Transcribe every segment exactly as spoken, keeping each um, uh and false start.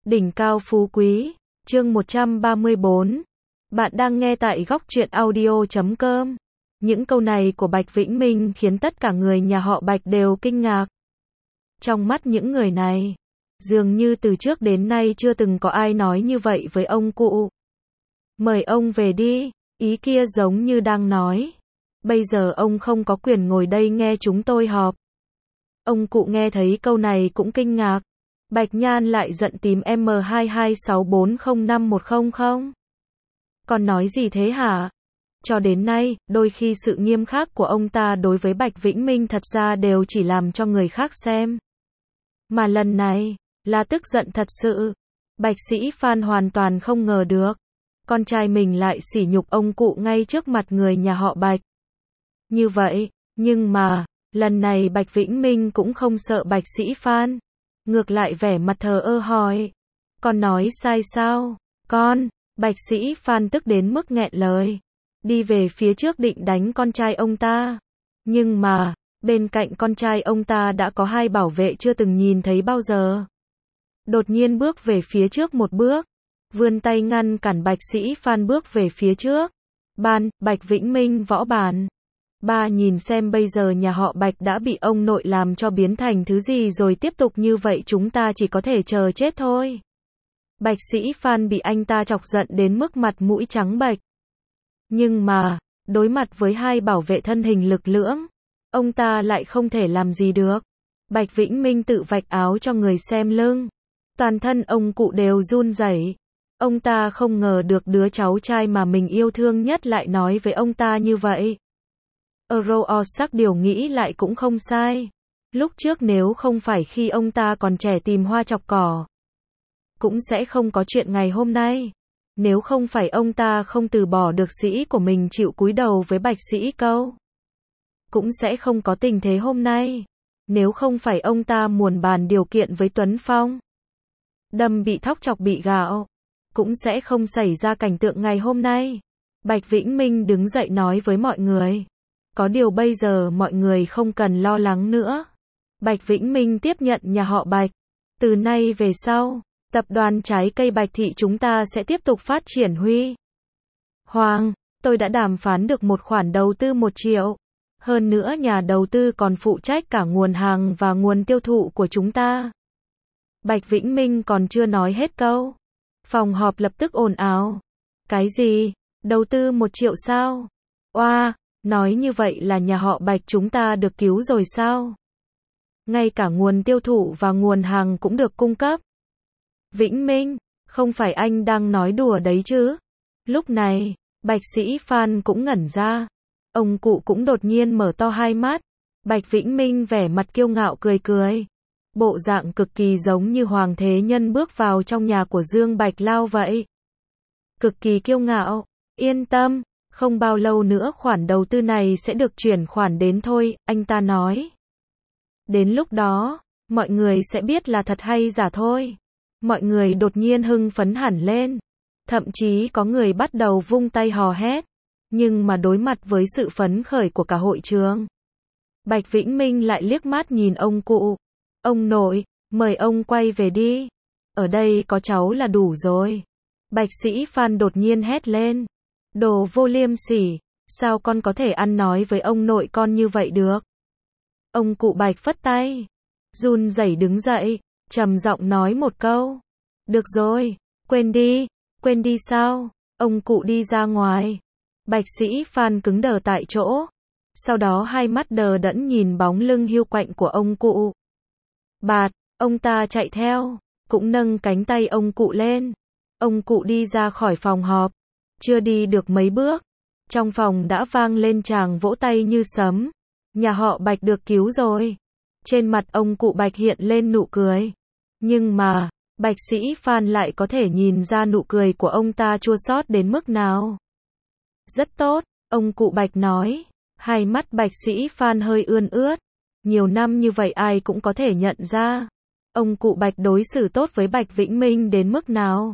Đỉnh cao phú quý, chương một trăm ba mươi bốn. Bạn đang nghe tại góc truyện audio chấm com. Những câu này của Bạch Vĩnh Minh khiến tất cả người nhà họ Bạch đều kinh ngạc. Trong mắt những người này, dường như từ trước đến nay chưa từng có ai nói như vậy với ông cụ. Mời ông về đi, ý kia giống như đang nói. Bây giờ ông không có quyền ngồi đây nghe chúng tôi họp. Ông cụ nghe thấy câu này cũng kinh ngạc. Bạch Nhan lại giận tím M hai hai sáu bốn không năm một không không. Còn nói gì thế hả? Cho đến nay, đôi khi sự nghiêm khắc của ông ta đối với Bạch Vĩnh Minh thật ra đều chỉ làm cho người khác xem. Mà lần này, là tức giận thật sự. Bạch Sĩ Phan hoàn toàn không ngờ được. Con trai mình lại sỉ nhục ông cụ ngay trước mặt người nhà họ Bạch. Như vậy, nhưng mà, lần này Bạch Vĩnh Minh cũng không sợ Bạch Sĩ Phan. Ngược lại vẻ mặt thờ ơ hỏi. Con nói sai sao? Con, Bạch Sĩ Phan tức đến mức nghẹn lời. Đi về phía trước định đánh con trai ông ta. Nhưng mà, bên cạnh con trai ông ta đã có hai bảo vệ chưa từng nhìn thấy bao giờ. Đột nhiên bước về phía trước một bước. Vươn tay ngăn cản Bạch Sĩ Phan bước về phía trước. Ban, Bạch Vĩnh Minh võ bàn. Ba nhìn xem bây giờ nhà họ Bạch đã bị ông nội làm cho biến thành thứ gì rồi, tiếp tục như vậy chúng ta chỉ có thể chờ chết thôi. Bạch Sĩ Phan bị anh ta chọc giận đến mức mặt mũi trắng bệch. Nhưng mà, đối mặt với hai bảo vệ thân hình lực lưỡng, ông ta lại không thể làm gì được. Bạch Vĩnh Minh tự vạch áo cho người xem lưng. Toàn thân ông cụ đều run rẩy. Ông ta không ngờ được đứa cháu trai mà mình yêu thương nhất lại nói với ông ta như vậy. Euro sắc điều nghĩ lại cũng không sai. Lúc trước nếu không phải khi ông ta còn trẻ tìm hoa chọc cỏ, cũng sẽ không có chuyện ngày hôm nay. Nếu không phải ông ta không từ bỏ được sĩ của mình chịu cúi đầu với Bạch Sĩ Câu, cũng sẽ không có tình thế hôm nay. Nếu không phải ông ta muồn bàn điều kiện với Tuấn Phong, đâm bị thóc chọc bị gạo, cũng sẽ không xảy ra cảnh tượng ngày hôm nay. Bạch Vĩnh Minh đứng dậy nói với mọi người. Có điều bây giờ mọi người không cần lo lắng nữa. Bạch Vĩnh Minh tiếp nhận nhà họ Bạch. Từ nay về sau, tập đoàn trái cây Bạch Thị chúng ta sẽ tiếp tục phát triển huy hoàng. Tôi đã đàm phán được một khoản đầu tư một triệu. Hơn nữa nhà đầu tư còn phụ trách cả nguồn hàng và nguồn tiêu thụ của chúng ta. Bạch Vĩnh Minh còn chưa nói hết câu. Phòng họp lập tức ồn ào. Cái gì? Đầu tư một triệu sao? Oa! Nói như vậy là nhà họ Bạch chúng ta được cứu rồi sao? Ngay cả nguồn tiêu thụ và nguồn hàng cũng được cung cấp. Vĩnh Minh, không phải anh đang nói đùa đấy chứ? Lúc này, Bạch Sĩ Phan cũng ngẩn ra. Ông cụ cũng đột nhiên mở to hai mắt. Bạch Vĩnh Minh vẻ mặt kiêu ngạo cười cười. Bộ dạng cực kỳ giống như hoàng thế nhân bước vào trong nhà của Dương Bạch Lao vậy. Cực kỳ kiêu ngạo. Yên tâm. Không bao lâu nữa khoản đầu tư này sẽ được chuyển khoản đến thôi, anh ta nói. Đến lúc đó, mọi người sẽ biết là thật hay giả thôi. Mọi người đột nhiên hưng phấn hẳn lên. Thậm chí có người bắt đầu vung tay hò hét. Nhưng mà đối mặt với sự phấn khởi của cả hội trường, Bạch Vĩnh Minh lại liếc mắt nhìn ông cụ. Ông nội, mời ông quay về đi. Ở đây có cháu là đủ rồi. Bạch Sĩ Phan đột nhiên hét lên. Đồ vô liêm sỉ, sao con có thể ăn nói với ông nội con như vậy được? Ông cụ Bạch phất tay, run rẩy đứng dậy, trầm giọng nói một câu. Được rồi, quên đi, quên đi sao? Ông cụ đi ra ngoài. Bạch Sĩ Phan cứng đờ tại chỗ, sau đó hai mắt đờ đẫn nhìn bóng lưng hiu quạnh của ông cụ. Bạt, ông ta chạy theo, cũng nâng cánh tay ông cụ lên. Ông cụ đi ra khỏi phòng họp. Chưa đi được mấy bước, trong phòng đã vang lên tràng vỗ tay như sấm. Nhà họ Bạch được cứu rồi. Trên mặt ông cụ Bạch hiện lên nụ cười. Nhưng mà, Bạch Sĩ Phan lại có thể nhìn ra nụ cười của ông ta chua xót đến mức nào. Rất tốt, ông cụ Bạch nói. Hai mắt Bạch Sĩ Phan hơi ươn ướt. Nhiều năm như vậy ai cũng có thể nhận ra. Ông cụ Bạch đối xử tốt với Bạch Vĩnh Minh đến mức nào.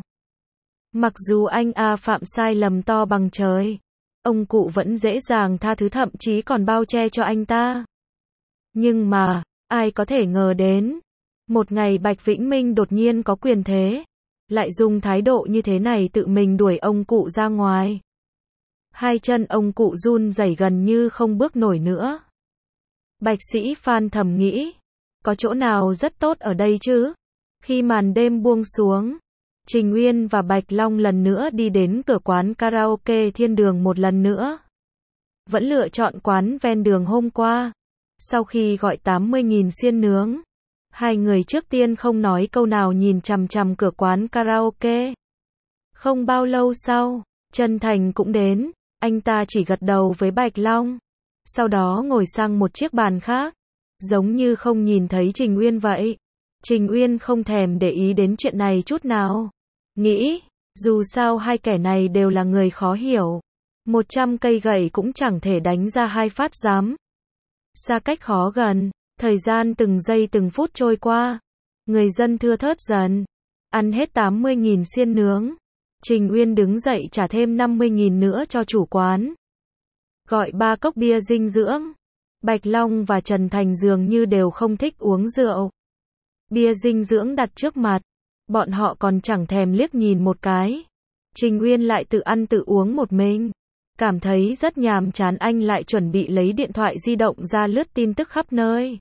Mặc dù anh A phạm sai lầm to bằng trời, ông cụ vẫn dễ dàng tha thứ, thậm chí còn bao che cho anh ta. Nhưng mà, ai có thể ngờ đến, một ngày Bạch Vĩnh Minh đột nhiên có quyền thế, lại dùng thái độ như thế này tự mình đuổi ông cụ ra ngoài. Hai chân ông cụ run rẩy gần như không bước nổi nữa. Bạch Sĩ Phan thầm nghĩ, có chỗ nào rất tốt ở đây chứ? Khi màn đêm buông xuống, Trình Uyên và Bạch Long lần nữa đi đến cửa quán karaoke Thiên Đường một lần nữa. Vẫn lựa chọn quán ven đường hôm qua. Sau khi gọi tám mươi nghìn xiên nướng, hai người trước tiên không nói câu nào nhìn chằm chằm cửa quán karaoke. Không bao lâu sau, Trần Thành cũng đến, anh ta chỉ gật đầu với Bạch Long, sau đó ngồi sang một chiếc bàn khác, giống như không nhìn thấy Trình Uyên vậy. Trình Uyên không thèm để ý đến chuyện này chút nào. Nghĩ, dù sao hai kẻ này đều là người khó hiểu. Một trăm cây gậy cũng chẳng thể đánh ra hai phát giám. Xa cách khó gần, thời gian từng giây từng phút trôi qua. Người dân thưa thớt dần. Ăn hết tám mươi nghìn xiên nướng. Trình Uyên đứng dậy trả thêm năm mươi nghìn nữa cho chủ quán. Gọi ba cốc bia dinh dưỡng. Bạch Long và Trần Thành dường như đều không thích uống rượu. Bia dinh dưỡng đặt trước mặt, bọn họ còn chẳng thèm liếc nhìn một cái. Trình Uyên lại tự ăn tự uống một mình. Cảm thấy rất nhàm chán, anh lại chuẩn bị lấy điện thoại di động ra lướt tin tức khắp nơi.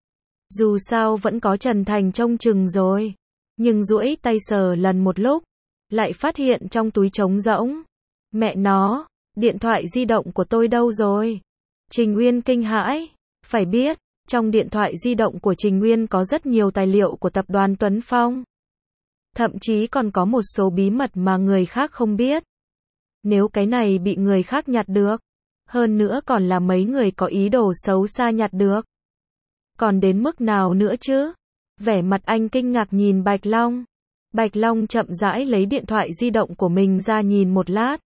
Dù sao vẫn có Trần Thành trông chừng rồi. Nhưng duỗi tay sờ lần một lúc, lại phát hiện trong túi trống rỗng. Mẹ nó, điện thoại di động của tôi đâu rồi? Trình Uyên kinh hãi. Phải biết, trong điện thoại di động của Trình Uyên có rất nhiều tài liệu của tập đoàn Tuấn Phong. Thậm chí còn có một số bí mật mà người khác không biết. Nếu cái này bị người khác nhặt được, hơn nữa còn là mấy người có ý đồ xấu xa nhặt được, còn đến mức nào nữa chứ? Vẻ mặt anh kinh ngạc nhìn Bạch Long. Bạch Long chậm rãi lấy điện thoại di động của mình ra nhìn một lát.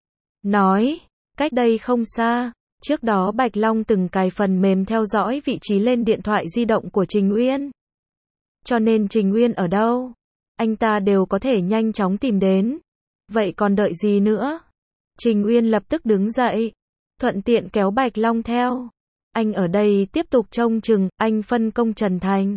Nói, cách đây không xa, trước đó Bạch Long từng cài phần mềm theo dõi vị trí lên điện thoại di động của Trình Uyên. Cho nên Trình Uyên ở đâu, anh ta đều có thể nhanh chóng tìm đến. Vậy còn đợi gì nữa? Trình Uyên lập tức đứng dậy, thuận tiện kéo Bạch Long theo. Anh ở đây tiếp tục trông chừng, anh phân công Trần Thành.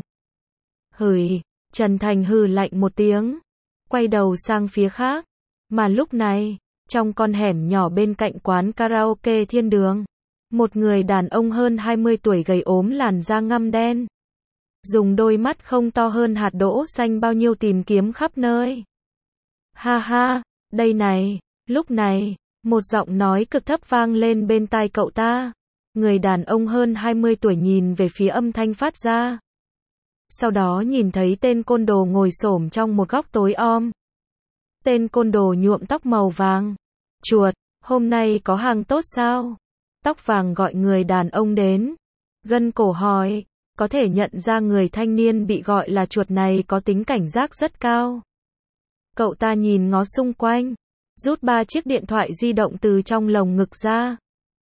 Hửi, Trần Thành hừ lạnh một tiếng, quay đầu sang phía khác. Mà lúc này, trong con hẻm nhỏ bên cạnh quán karaoke Thiên Đường, một người đàn ông hơn hai mươi tuổi gầy ốm, làn da ngăm đen, dùng đôi mắt không to hơn hạt đỗ xanh bao nhiêu tìm kiếm khắp nơi. Ha ha, đây này. Lúc này, một giọng nói cực thấp vang lên bên tai cậu ta. Người đàn ông hơn hai mươi tuổi nhìn về phía âm thanh phát ra. Sau đó nhìn thấy tên côn đồ ngồi xổm trong một góc tối om. Tên côn đồ nhuộm tóc màu vàng. Chuột, hôm nay có hàng tốt sao? Tóc vàng gọi người đàn ông đến. Gân cổ hỏi, có thể nhận ra người thanh niên bị gọi là chuột này có tính cảnh giác rất cao. Cậu ta nhìn ngó xung quanh, rút ba chiếc điện thoại di động từ trong lồng ngực ra.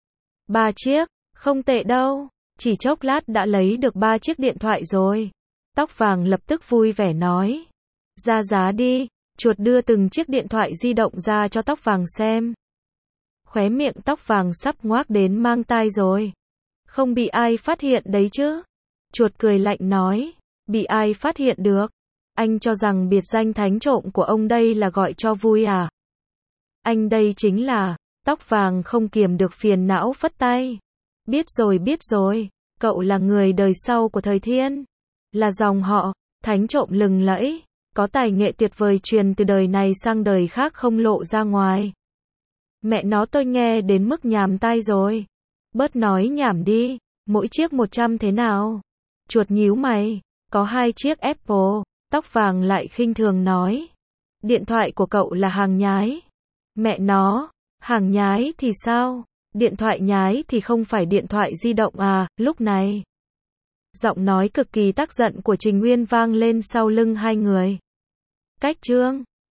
Ba chiếc, không tệ đâu, chỉ chốc lát đã lấy được ba chiếc điện thoại rồi. Tóc vàng lập tức vui vẻ nói. Ra giá đi, chuột đưa từng chiếc điện thoại di động ra cho tóc vàng xem. Khóe miệng tóc vàng sắp ngoác đến mang tai rồi. Không bị ai phát hiện đấy chứ? Chuột cười lạnh nói. Bị ai phát hiện được? Anh cho rằng biệt danh thánh trộm của ông đây là gọi cho vui à? Anh đây chính là, tóc vàng không kiềm được phiền não phất tay. Biết rồi biết rồi, cậu là người đời sau của thời Thiên. Là dòng họ, thánh trộm lừng lẫy, có tài nghệ tuyệt vời truyền từ đời này sang đời khác không lộ ra ngoài. Mẹ nó tôi nghe đến mức nhàm tai rồi. Bớt nói nhảm đi, mỗi chiếc một trăm thế nào? Chuột nhíu mày, có hai chiếc Apple, tóc vàng lại khinh thường nói. Điện thoại của cậu là hàng nhái. Mẹ nó, hàng nhái thì sao? Điện thoại nhái thì không phải điện thoại di động à? Lúc này, giọng nói cực kỳ tức giận của Trình Uyên vang lên sau lưng hai người. Cách chương